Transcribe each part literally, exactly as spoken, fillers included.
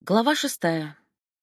Глава шестая.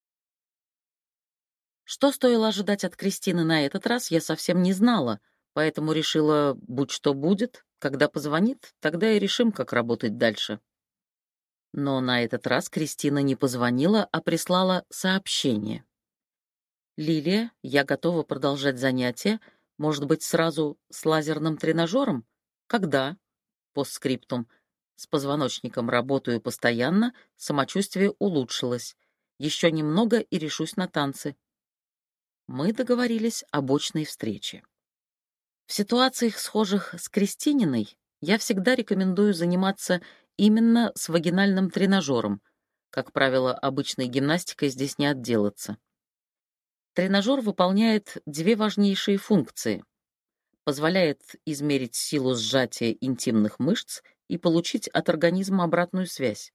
Что стоило ожидать от Кристины на этот раз, я совсем не знала, поэтому решила, будь что будет, когда позвонит, тогда и решим, как работать дальше. Но на этот раз Кристина не позвонила, а прислала сообщение. «Лилия, я готова продолжать занятия. Может быть, сразу с лазерным тренажером? Когда?» Постскриптум. С позвоночником работаю постоянно, самочувствие улучшилось. Еще немного и решусь на танцы. Мы договорились об очной встрече. В ситуациях, схожих с Кристининой, я всегда рекомендую заниматься именно с вагинальным тренажером. Как правило, обычной гимнастикой здесь не отделаться. Тренажер выполняет две важнейшие функции. Позволяет измерить силу сжатия интимных мышц и получить от организма обратную связь.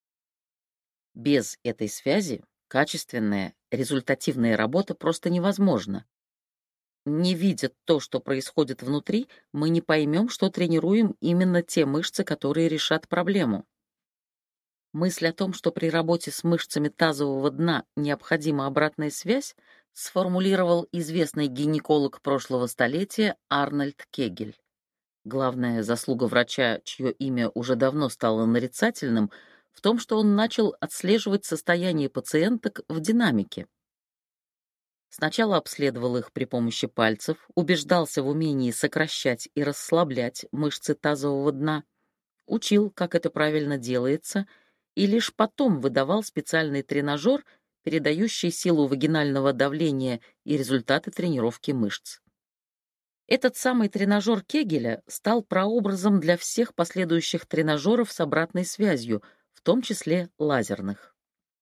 Без этой связи качественная, результативная работа просто невозможна. Не видя то, что происходит внутри, мы не поймем, что тренируем именно те мышцы, которые решат проблему. Мысль о том, что при работе с мышцами тазового дна необходима обратная связь, сформулировал известный гинеколог прошлого столетия Арнольд Кегель. Главная заслуга врача, чье имя уже давно стало нарицательным, в том, что он начал отслеживать состояние пациенток в динамике. Сначала обследовал их при помощи пальцев, убеждался в умении сокращать и расслаблять мышцы тазового дна, учил, как это правильно делается, и лишь потом выдавал специальный тренажер, передающий силу вагинального давления и результаты тренировки мышц. Этот самый тренажер Кегеля стал прообразом для всех последующих тренажеров с обратной связью, в том числе лазерных.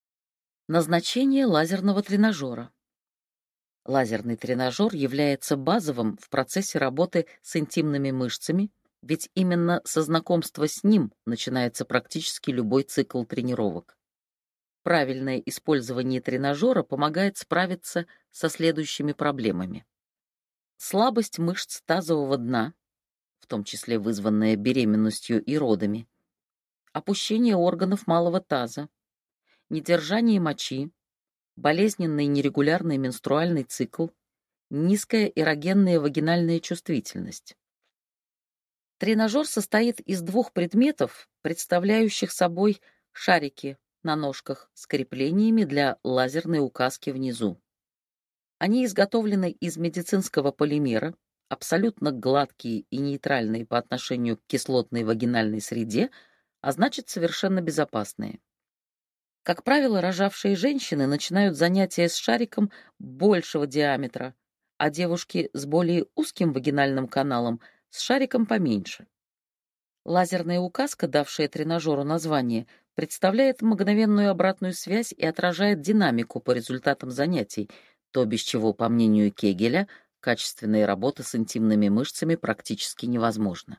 Назначение лазерного тренажера. Лазерный тренажер является базовым в процессе работы с интимными мышцами, ведь именно со знакомства с ним начинается практически любой цикл тренировок. Правильное использование тренажера помогает справиться со следующими проблемами. Слабость мышц тазового дна, в том числе вызванная беременностью и родами, опущение органов малого таза, недержание мочи, болезненный нерегулярный менструальный цикл, низкая эрогенная вагинальная чувствительность. Тренажер состоит из двух предметов, представляющих собой шарики на ножках с креплениями для лазерной указки внизу. Они изготовлены из медицинского полимера, абсолютно гладкие и нейтральные по отношению к кислотной вагинальной среде, а значит, совершенно безопасные. Как правило, рожавшие женщины начинают занятия с шариком большего диаметра, а девушки с более узким вагинальным каналом с шариком поменьше. Лазерная указка, давшая тренажеру название, представляет мгновенную обратную связь и отражает динамику по результатам занятий, то, без чего, по мнению Кегеля, качественная работа с интимными мышцами практически невозможна.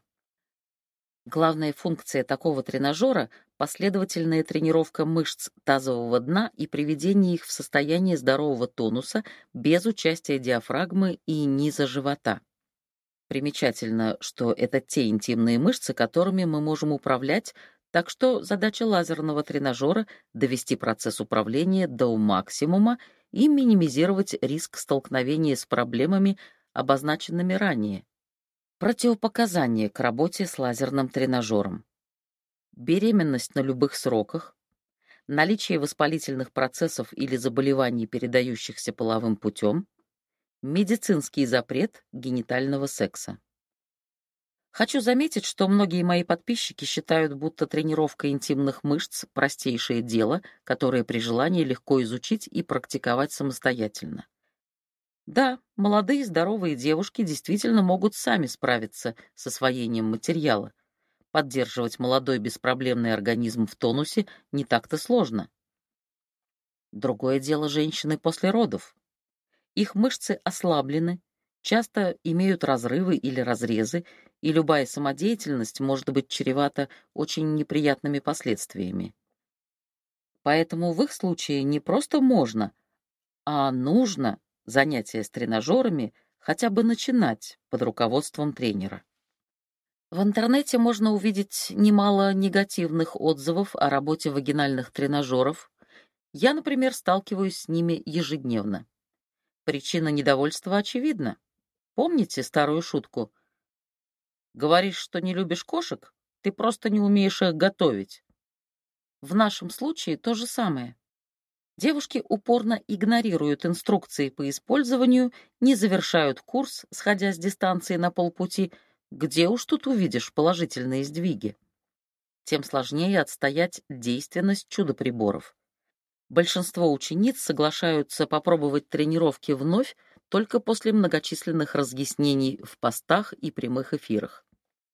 Главная функция такого тренажера — последовательная тренировка мышц тазового дна и приведение их в состояние здорового тонуса без участия диафрагмы и низа живота. Примечательно, что это те интимные мышцы, которыми мы можем управлять, так что задача лазерного тренажера — довести процесс управления до максимума и минимизировать риск столкновения с проблемами, обозначенными ранее. Противопоказания к работе с лазерным тренажером. Беременность на любых сроках, наличие воспалительных процессов или заболеваний, передающихся половым путем, медицинский запрет генитального секса. Хочу заметить, что многие мои подписчики считают, будто тренировка интимных мышц — простейшее дело, которое при желании легко изучить и практиковать самостоятельно. Да, молодые здоровые девушки действительно могут сами справиться с освоением материала. Поддерживать молодой беспроблемный организм в тонусе не так-то сложно. Другое дело женщины после родов. Их мышцы ослаблены, часто имеют разрывы или разрезы, и любая самодеятельность может быть чревата очень неприятными последствиями. Поэтому в их случае не просто можно, а нужно занятия с тренажерами хотя бы начинать под руководством тренера. В интернете можно увидеть немало негативных отзывов о работе вагинальных тренажеров, Я, например, сталкиваюсь с ними ежедневно. Причина недовольства очевидна. Помните старую шутку? Говоришь, что не любишь кошек? Ты просто не умеешь их готовить. В нашем случае то же самое. Девушки упорно игнорируют инструкции по использованию, не завершают курс, сходя с дистанции на полпути. Где уж тут увидишь положительные сдвиги? Тем сложнее отстоять действенность чудо-приборов. Большинство учениц соглашаются попробовать тренировки вновь только после многочисленных разъяснений в постах и прямых эфирах.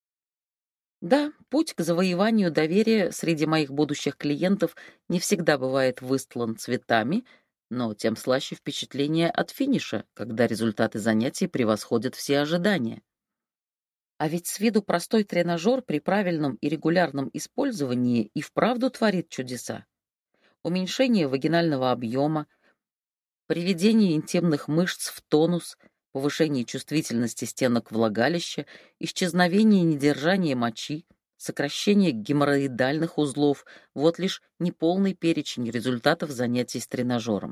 Да, путь к завоеванию доверия среди моих будущих клиентов не всегда бывает выстлан цветами, но тем слаще впечатление от финиша, когда результаты занятий превосходят все ожидания. А ведь с виду простой тренажер при правильном и регулярном использовании и вправду творит чудеса. Уменьшение вагинального объема, приведение интимных мышц в тонус, повышение чувствительности стенок влагалища, исчезновение недержания мочи, сокращение геморроидальных узлов — вот лишь неполный перечень результатов занятий с тренажером.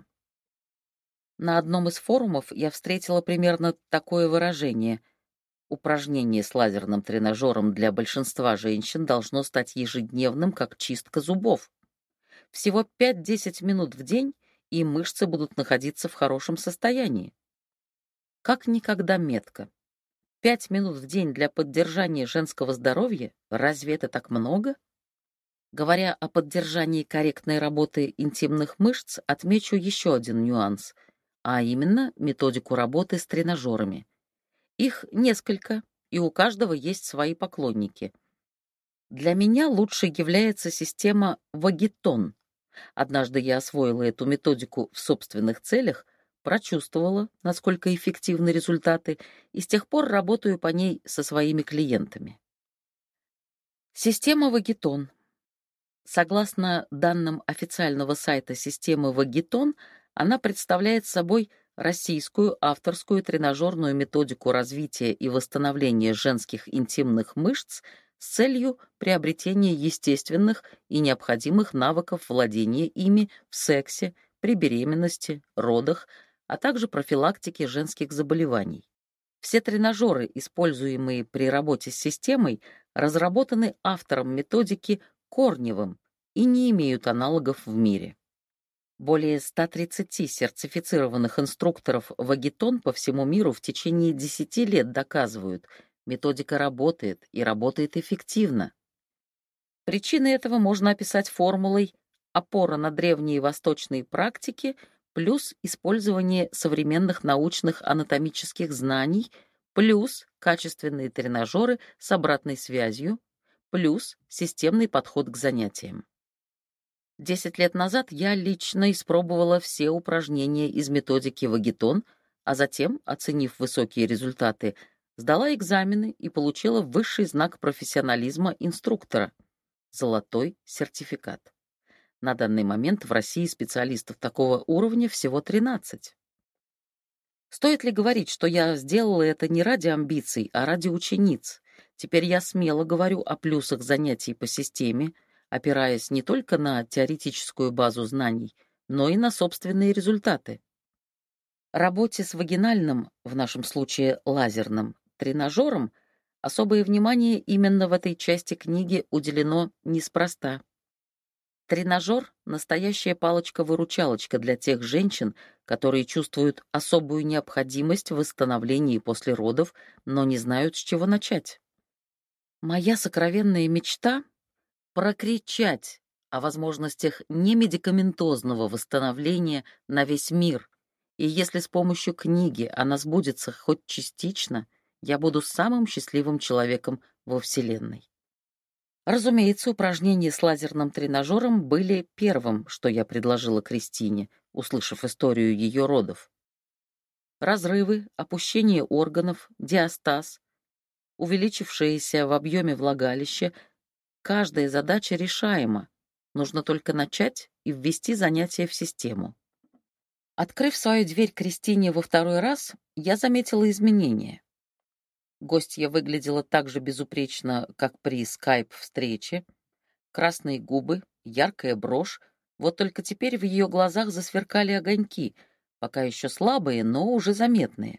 На одном из форумов я встретила примерно такое выражение: упражнение с лазерным тренажером для большинства женщин должно стать ежедневным, как чистка зубов. Всего пять-десять минут в день, и мышцы будут находиться в хорошем состоянии. Как никогда метко. Пять минут в день для поддержания женского здоровья? Разве это так много? Говоря о поддержании корректной работы интимных мышц, отмечу еще один нюанс, а именно методику работы с тренажерами. Их несколько, и у каждого есть свои поклонники. Для меня лучшей является система Вагитон. Однажды я освоила эту методику в собственных целях, прочувствовала, насколько эффективны результаты, и с тех пор работаю по ней со своими клиентами. Система Вагитон. Согласно данным официального сайта системы Вагитон, она представляет собой российскую авторскую тренажерную методику развития и восстановления женских интимных мышц с целью приобретения естественных и необходимых навыков владения ими в сексе, при беременности, родах, а также профилактике женских заболеваний. Все тренажеры, используемые при работе с системой, разработаны автором методики Корневым и не имеют аналогов в мире. Более ста тридцати сертифицированных инструкторов Вагитон по всему миру в течение десяти лет доказывают, методика работает и работает эффективно. Причины этого можно описать формулой опора на древние восточные практики плюс использование современных научных анатомических знаний плюс качественные тренажеры с обратной связью плюс системный подход к занятиям. Десять лет назад я лично испробовала все упражнения из методики Вагитон, а затем, оценив высокие результаты, сдала экзамены и получила высший знак профессионализма инструктора — золотой сертификат. На данный момент в России специалистов такого уровня всего тринадцать. Стоит ли говорить, что я сделала это не ради амбиций, а ради учениц? Теперь я смело говорю о плюсах занятий по системе, опираясь не только на теоретическую базу знаний, но и на собственные результаты. Работе с вагинальным, в нашем случае лазерным, тренажером особое внимание именно в этой части книги уделено неспроста. Тренажер — настоящая палочка-выручалочка для тех женщин, которые чувствуют особую необходимость в восстановлении после родов, но не знают, с чего начать. Моя сокровенная мечта — прокричать о возможностях немедикаментозного восстановления на весь мир, и если с помощью книги она сбудется хоть частично, я буду самым счастливым человеком во Вселенной. Разумеется, упражнения с лазерным тренажером были первым, что я предложила Кристине, услышав историю ее родов. Разрывы, опущение органов, диастаз, увеличившееся в объеме влагалище — каждая задача решаема. Нужно только начать и ввести занятия в систему. Открыв свою дверь Кристине во второй раз, я заметила изменения. Гостья выглядела так же безупречно, как при скайп-встрече. Красные губы, яркая брошь, Вот только теперь в ее глазах засверкали огоньки, пока еще слабые, но уже заметные.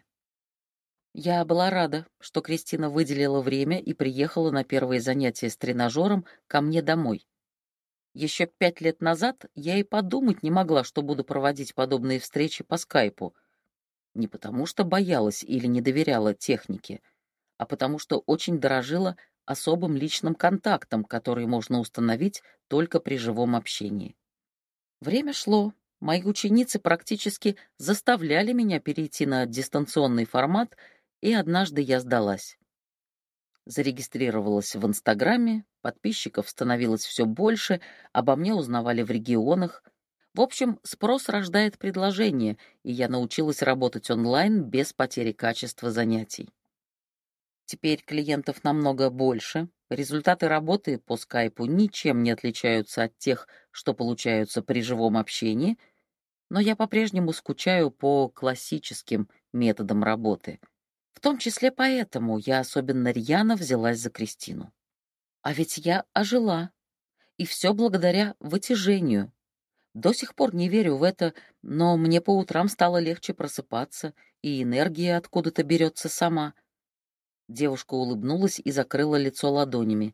Я была рада, что Кристина выделила время и приехала на первые занятия с тренажером ко мне домой. Еще пять лет назад я и подумать не могла, что буду проводить подобные встречи по скайпу. Не потому что боялась или не доверяла технике, а потому что очень дорожила особым личным контактом, который можно установить только при живом общении. Время шло. Мои ученицы практически заставляли меня перейти на дистанционный формат, и однажды я сдалась. Зарегистрировалась в Инстаграме, подписчиков становилось все больше, обо мне узнавали в регионах. В общем, спрос рождает предложение, и я научилась работать онлайн без потери качества занятий. Теперь клиентов намного больше. Результаты работы по скайпу ничем не отличаются от тех, что получаются при живом общении, но я по-прежнему скучаю по классическим методам работы. В том числе поэтому я особенно рьяно взялась за Кристину. А ведь я ожила, и все благодаря вытяжению. До сих пор не верю в это, но мне по утрам стало легче просыпаться, и энергия откуда-то берется сама. Девушка улыбнулась и закрыла лицо ладонями.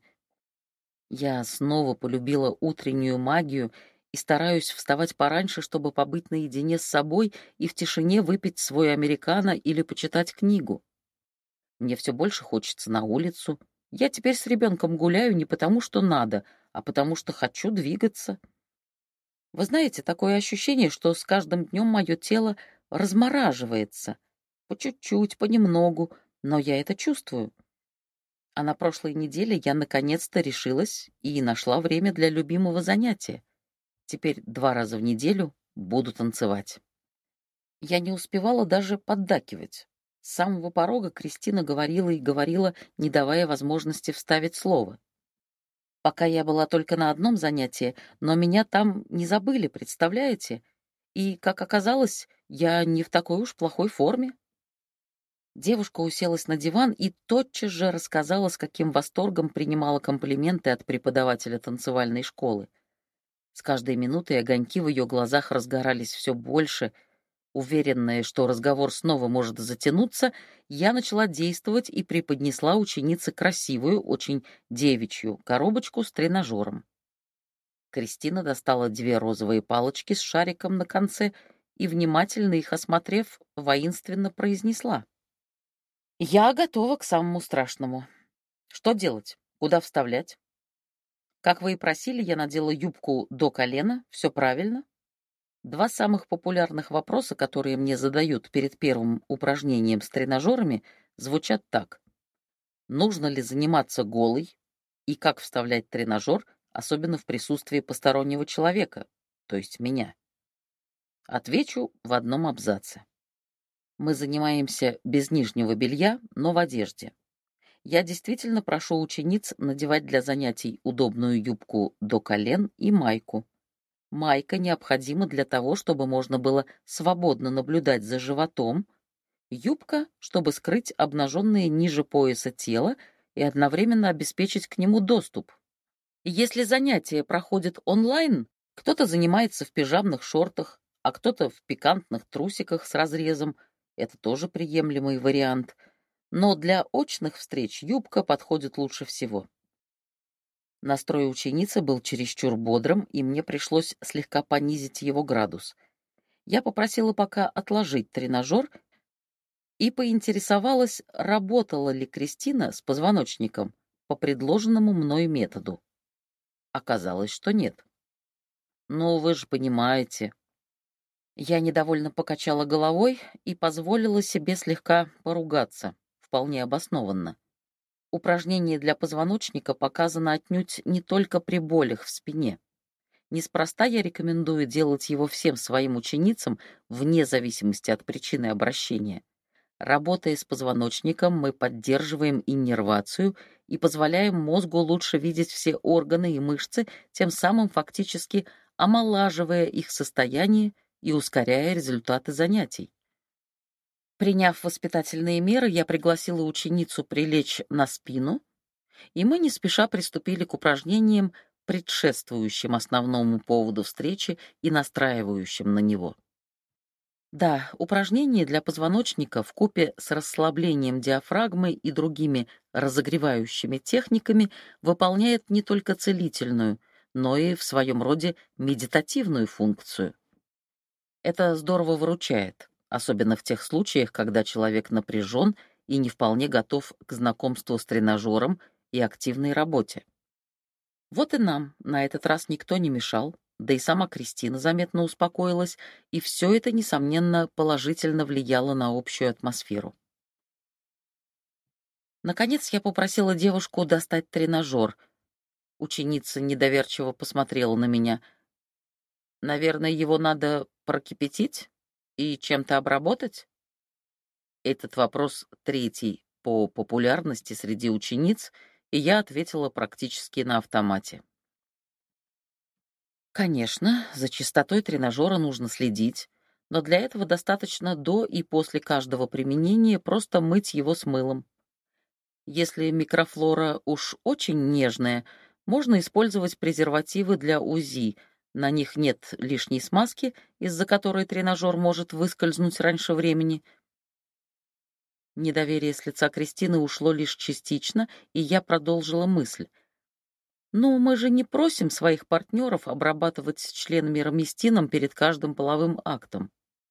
Я снова полюбила утреннюю магию и стараюсь вставать пораньше, чтобы побыть наедине с собой и в тишине выпить свой американо или почитать книгу. Мне все больше хочется на улицу. Я теперь с ребенком гуляю не потому, что надо, а потому что хочу двигаться. Вы знаете, такое ощущение, что с каждым днем мое тело размораживается. По чуть-чуть, понемногу, но я это чувствую. А на прошлой неделе я наконец-то решилась и нашла время для любимого занятия. Теперь два раза в неделю буду танцевать. Я не успевала даже поддакивать. С самого порога Кристина говорила и говорила, не давая возможности вставить слово. Пока я была только на одном занятии, но меня там не забыли, представляете? И, как оказалось, я не в такой уж плохой форме. Девушка уселась на диван и тотчас же рассказала, с каким восторгом принимала комплименты от преподавателя танцевальной школы. С каждой минутой огоньки в ее глазах разгорались все больше. Уверенная, что разговор снова может затянуться, я начала действовать и преподнесла ученице красивую, очень девичью коробочку с тренажером. Кристина достала две розовые палочки с шариком на конце и, внимательно их осмотрев, воинственно произнесла: «Я готова к самому страшному. Что делать? Куда вставлять? Как вы и просили, я надела юбку до колена, все правильно?» Два самых популярных вопроса, которые мне задают перед первым упражнением с тренажерами, звучат так: нужно ли заниматься голой и как вставлять тренажер, особенно в присутствии постороннего человека, то есть меня. Отвечу в одном абзаце. Мы занимаемся без нижнего белья, но в одежде. Я действительно прошу учениц надевать для занятий удобную юбку до колен и майку. Майка необходима для того, чтобы можно было свободно наблюдать за животом, юбка, чтобы скрыть обнаженное ниже пояса тело и одновременно обеспечить к нему доступ. Если занятие проходит онлайн, кто-то занимается в пижамных шортах, а кто-то в пикантных трусиках с разрезом. Это тоже приемлемый вариант. Но для очных встреч юбка подходит лучше всего. Настрой ученицы был чересчур бодрым, и мне пришлось слегка понизить его градус. Я попросила пока отложить тренажер и поинтересовалась, работала ли Кристина с позвоночником по предложенному мной методу. Оказалось, что нет. «Ну, вы же понимаете». Я недовольно покачала головой и позволила себе слегка поругаться, вполне обоснованно. Упражнение для позвоночника показано отнюдь не только при болях в спине. Неспроста я рекомендую делать его всем своим ученицам вне зависимости от причины обращения. Работая с позвоночником, мы поддерживаем иннервацию и позволяем мозгу лучше видеть все органы и мышцы, тем самым фактически омолаживая их состояние и ускоряя результаты занятий. Приняв воспитательные меры, я пригласила ученицу прилечь на спину, и мы не спеша приступили к упражнениям предшествующим основному поводу встречи и настраивающим на него. Да, упражнения для позвоночника вкупе с расслаблением диафрагмы и другими разогревающими техниками выполняет не только целительную, но и в своем роде медитативную функцию. Это здорово выручает, особенно в тех случаях, когда человек напряжен и не вполне готов к знакомству с тренажером и активной работе. Вот и нам на этот раз никто не мешал, да и сама Кристина заметно успокоилась, и все это, несомненно, положительно влияло на общую атмосферу. Наконец я попросила девушку достать тренажер. Ученица недоверчиво посмотрела на меня. «Наверное, его надо прокипятить и чем-то обработать?» Этот вопрос третий по популярности среди учениц, и я ответила практически на автомате. Конечно, за чистотой тренажера нужно следить, но для этого достаточно до и после каждого применения просто мыть его с мылом. Если микрофлора уж очень нежная, можно использовать презервативы для УЗИ. На них нет лишней смазки, из-за которой тренажер может выскользнуть раньше времени. Недоверие с лица Кристины ушло лишь частично, и я продолжила мысль. «Ну, мы же не просим своих партнеров обрабатывать член мироместином перед каждым половым актом».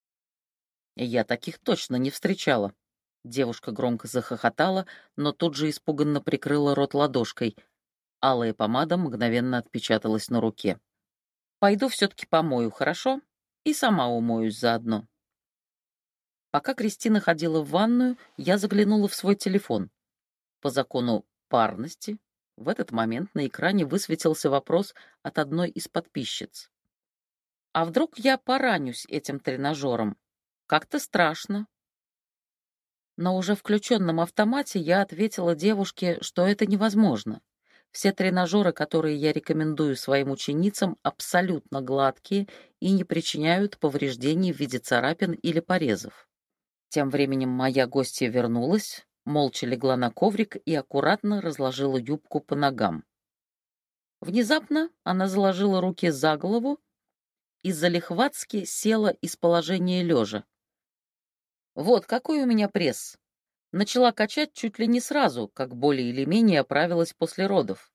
«Я таких точно не встречала». Девушка громко захохотала, но тут же испуганно прикрыла рот ладошкой. Алая помада мгновенно отпечаталась на руке. «Пойду все-таки помою, хорошо? И сама умоюсь заодно». Пока Кристина ходила в ванную, я заглянула в свой телефон. По закону парности в этот момент на экране высветился вопрос от одной из подписчиц. «А вдруг я поранюсь этим тренажером? Как-то страшно». На уже включенном автомате я ответила девушке, что это невозможно. Все тренажеры, которые я рекомендую своим ученицам, абсолютно гладкие и не причиняют повреждений в виде царапин или порезов. Тем временем моя гостья вернулась, молча легла на коврик и аккуратно разложила юбку по ногам. Внезапно она заложила руки за голову и залихватски села из положения лежа. «Вот какой у меня пресс!» Начала качать чуть ли не сразу, как более или менее оправилась после родов.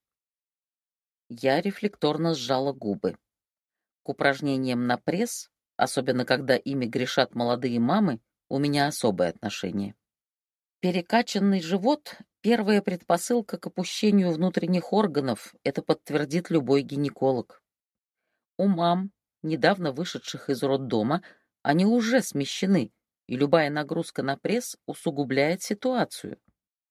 Я рефлекторно сжала губы. К упражнениям на пресс, особенно когда ими грешат молодые мамы, у меня особое отношение. Перекачанный живот — первая предпосылка к опущению внутренних органов, это подтвердит любой гинеколог. У мам, недавно вышедших из роддома, они уже смещены, и любая нагрузка на пресс усугубляет ситуацию.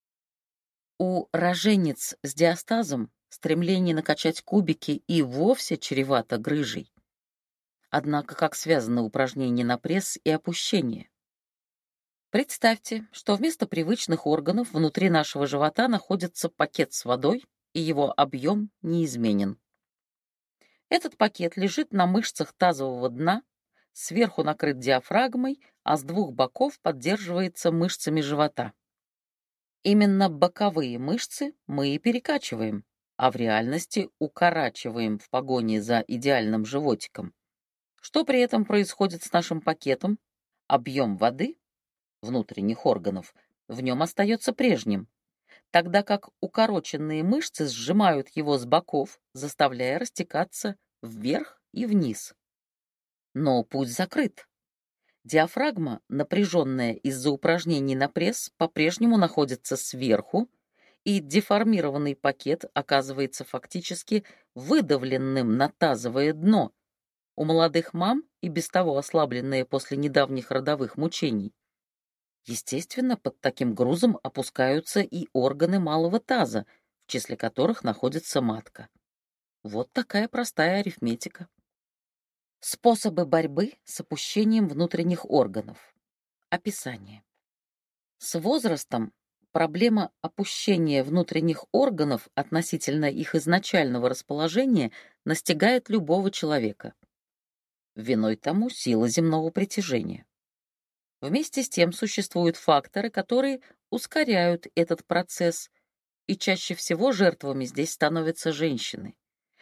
У роженец с диастазом стремление накачать кубики и вовсе чревато грыжей. Однако как связаны упражнения на пресс и опущение? Представьте, что вместо привычных органов внутри нашего живота находится пакет с водой, и его объем неизменен. Этот пакет лежит на мышцах тазового дна, сверху накрыт диафрагмой, а с двух боков поддерживается мышцами живота. Именно боковые мышцы мы и перекачиваем, а в реальности укорачиваем в погоне за идеальным животиком. Что при этом происходит с нашим пакетом? Объем воды, внутренних органов, в нем остается прежним, тогда как укороченные мышцы сжимают его с боков, заставляя растекаться вверх и вниз. Но путь закрыт. Диафрагма, напряженная из-за упражнений на пресс, по-прежнему находится сверху, и деформированный пакет оказывается фактически выдавленным на тазовое дно. У молодых мам, и без того ослабленные после недавних родовых мучений, естественно, под таким грузом опускаются и органы малого таза, в числе которых находится матка. Вот такая простая арифметика. Способы борьбы с опущением внутренних органов. Описание. С возрастом проблема опущения внутренних органов относительно их изначального расположения настигает любого человека. Виной тому сила земного притяжения. Вместе с тем существуют факторы, которые ускоряют этот процесс, и чаще всего жертвами здесь становятся женщины.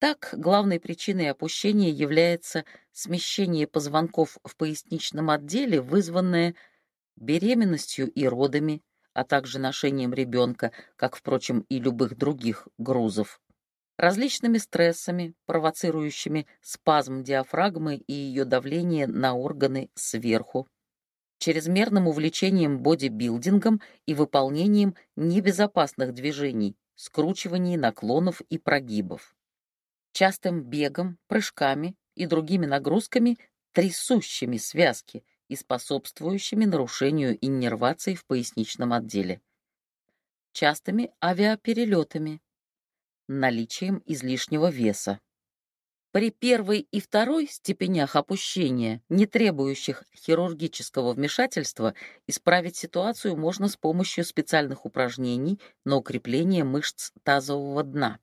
Так, главной причиной опущения является смещение позвонков в поясничном отделе, вызванное беременностью и родами, а также ношением ребенка, как, впрочем, и любых других грузов, различными стрессами, провоцирующими спазм диафрагмы и ее давление на органы сверху, чрезмерным увлечением бодибилдингом и выполнением небезопасных движений, скручиваний, наклонов и прогибов, частым бегом, прыжками и другими нагрузками, трясущими связки и способствующими нарушению иннервации в поясничном отделе, частыми авиаперелетами, наличием излишнего веса. При первой и второй степенях опущения, не требующих хирургического вмешательства, исправить ситуацию можно с помощью специальных упражнений на укрепление мышц тазового дна.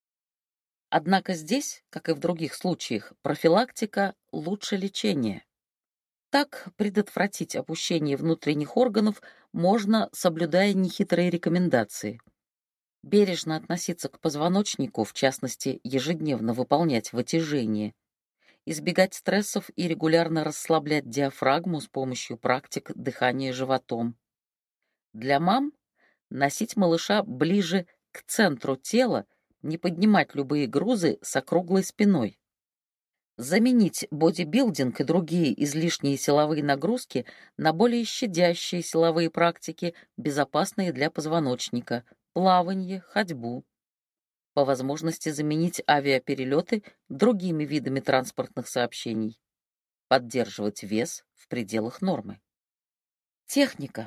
Однако здесь, как и в других случаях, профилактика лучше лечения. Так, предотвратить опущение внутренних органов можно, соблюдая нехитрые рекомендации. Бережно относиться к позвоночнику, в частности, ежедневно выполнять вытяжение, избегать стрессов и регулярно расслаблять диафрагму с помощью практик дыхания животом. Для мам носить малыша ближе к центру тела, не поднимать любые грузы с округлой спиной. Заменить бодибилдинг и другие излишние силовые нагрузки на более щадящие силовые практики, безопасные для позвоночника, плавание, ходьбу. По возможности заменить авиаперелеты другими видами транспортных сообщений. Поддерживать вес в пределах нормы. Техника.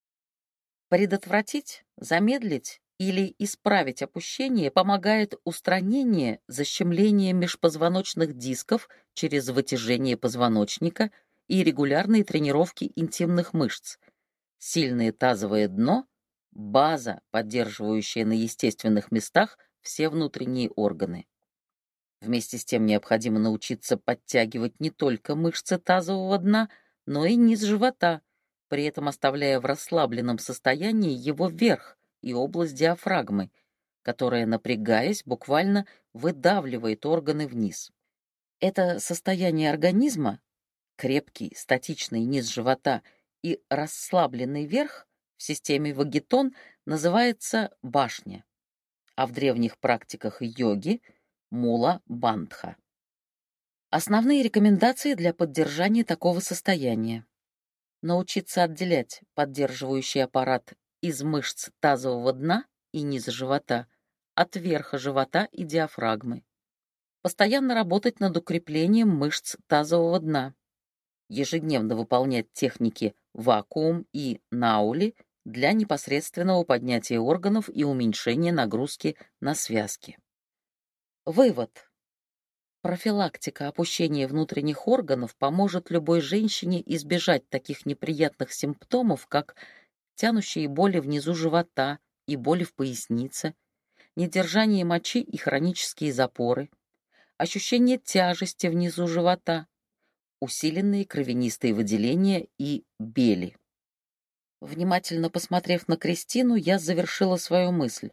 Предотвратить, замедлить или исправить опущение помогает устранение защемления межпозвоночных дисков через вытяжение позвоночника и регулярные тренировки интимных мышц, сильное тазовое дно, база, поддерживающая на естественных местах все внутренние органы. Вместе с тем необходимо научиться подтягивать не только мышцы тазового дна, но и низ живота, при этом оставляя в расслабленном состоянии его верх и область диафрагмы, которая, напрягаясь, буквально выдавливает органы вниз. Это состояние организма, крепкий статичный низ живота и расслабленный верх в системе вагитон, называется башня, а в древних практиках йоги — мула-бандха. Основные рекомендации для поддержания такого состояния. Научиться отделять поддерживающий аппарат из мышц тазового дна и низа живота от верха живота и диафрагмы. Постоянно работать над укреплением мышц тазового дна. Ежедневно выполнять техники вакуум и наули для непосредственного поднятия органов и уменьшения нагрузки на связки. Вывод. Профилактика опущения внутренних органов поможет любой женщине избежать таких неприятных симптомов, как тянущие боли внизу живота и боли в пояснице, недержание мочи и хронические запоры, ощущение тяжести внизу живота, усиленные кровянистые выделения и бели. Внимательно посмотрев на Кристину, я завершила свою мысль.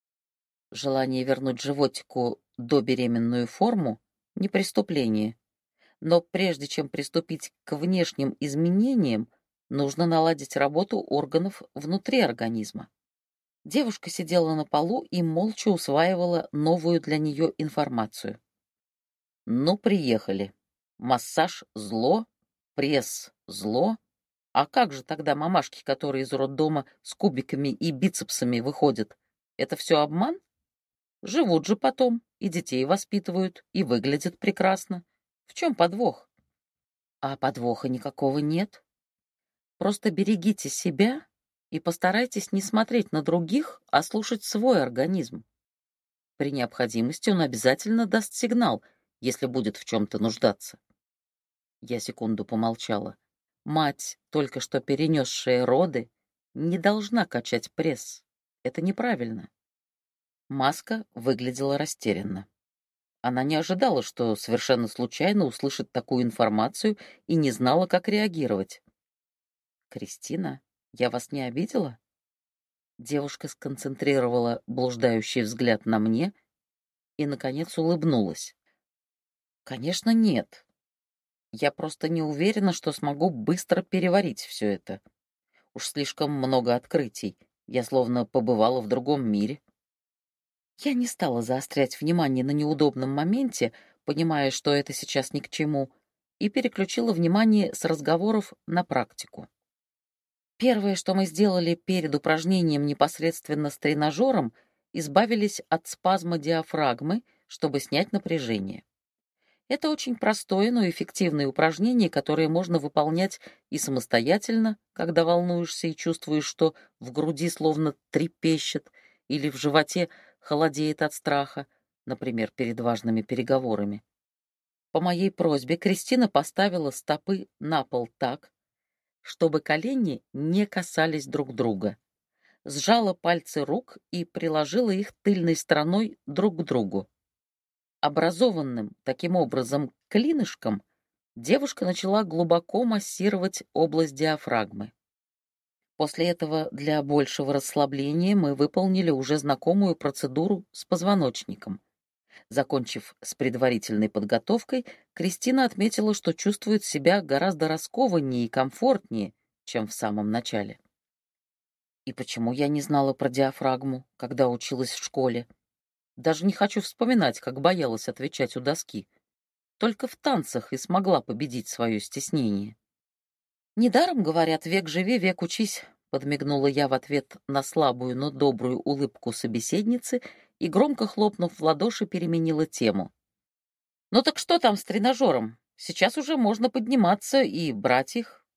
Желание вернуть животику добеременную форму — не преступление. Но прежде чем приступить к внешним изменениям, нужно наладить работу органов внутри организма. Девушка сидела на полу и молча усваивала новую для нее информацию. Ну, приехали. Массаж — зло, пресс — зло. А как же тогда мамашки, которые из роддома с кубиками и бицепсами выходят? Это все обман? Живут же потом, и детей воспитывают, и выглядят прекрасно. В чем подвох? А подвоха никакого нет. Просто берегите себя и постарайтесь не смотреть на других, а слушать свой организм. При необходимости он обязательно даст сигнал, если будет в чем-то нуждаться. Я секунду помолчала. Мать, только что перенесшая роды, не должна качать пресс. Это неправильно. Маска выглядела растерянно. Она не ожидала, что совершенно случайно услышит такую информацию и не знала, как реагировать. «Кристина, я вас не обидела?» Девушка сконцентрировала блуждающий взгляд на мне и, наконец, улыбнулась. Конечно, нет. Я просто не уверена, что смогу быстро переварить все это. Уж слишком много открытий. Я словно побывала в другом мире. Я не стала заострять внимание на неудобном моменте, понимая, что это сейчас ни к чему, и переключила внимание с разговоров на практику. Первое, что мы сделали перед упражнением непосредственно с тренажером, избавились от спазма диафрагмы, чтобы снять напряжение. Это очень простое, но эффективное упражнение, которое можно выполнять и самостоятельно, когда волнуешься и чувствуешь, что в груди словно трепещет или в животе холодеет от страха, например, перед важными переговорами. По моей просьбе Кристина поставила стопы на пол так, чтобы колени не касались друг друга, сжала пальцы рук и приложила их тыльной стороной друг к другу. Образованным таким образом клинышком девушка начала глубоко массировать область диафрагмы. После этого для большего расслабления мы выполнили уже знакомую процедуру с позвоночником. Закончив с предварительной подготовкой, Кристина отметила, что чувствует себя гораздо раскованнее и комфортнее, чем в самом начале. И почему я не знала про диафрагму, когда училась в школе? Даже не хочу вспоминать, как боялась отвечать у доски. Только в танцах и смогла победить свое стеснение. «Недаром, говорят, век живи, век учись», — подмигнула я в ответ на слабую, но добрую улыбку собеседницы и, громко хлопнув в ладоши, переменила тему. «Ну так что там с тренажером? Сейчас уже можно подниматься и брать их».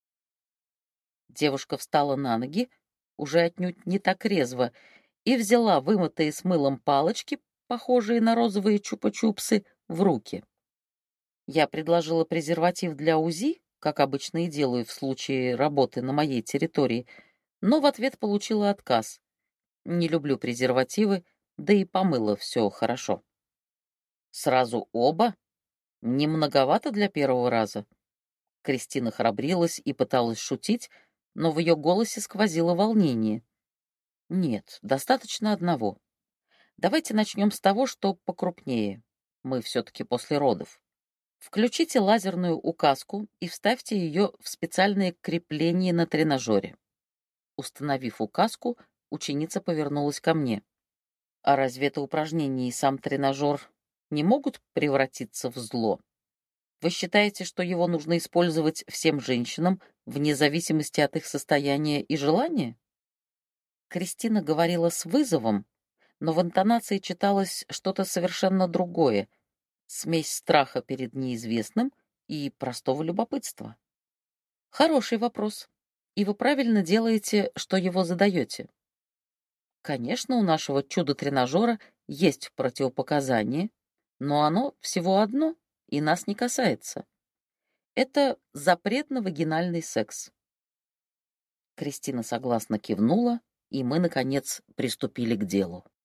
Девушка встала на ноги, уже отнюдь не так резво, и взяла вымытые с мылом палочки, похожие на розовые чупа-чупсы, в руки. Я предложила презерватив для УЗИ, как обычно и делаю в случае работы на моей территории, но в ответ получила отказ. Не люблю презервативы, да и помыла все хорошо. Сразу оба? Не многовато для первого раза? Кристина храбрилась и пыталась шутить, но в ее голосе сквозило волнение. Нет, достаточно одного. Давайте начнем с того, что покрупнее. Мы все-таки после родов. Включите лазерную указку и вставьте ее в специальное крепление на тренажере. Установив указку, ученица повернулась ко мне. А разве это упражнение и сам тренажер не могут превратиться в зло? Вы считаете, что его нужно использовать всем женщинам, вне зависимости от их состояния и желания? Кристина говорила с вызовом, но в интонации читалось что-то совершенно другое, смесь страха перед неизвестным и простого любопытства. Хороший вопрос, и вы правильно делаете, что его задаете. Конечно, у нашего чудо-тренажера есть противопоказание, но оно всего одно и нас не касается. Это запрет на вагинальный секс. Кристина согласно кивнула, и мы, наконец, приступили к делу.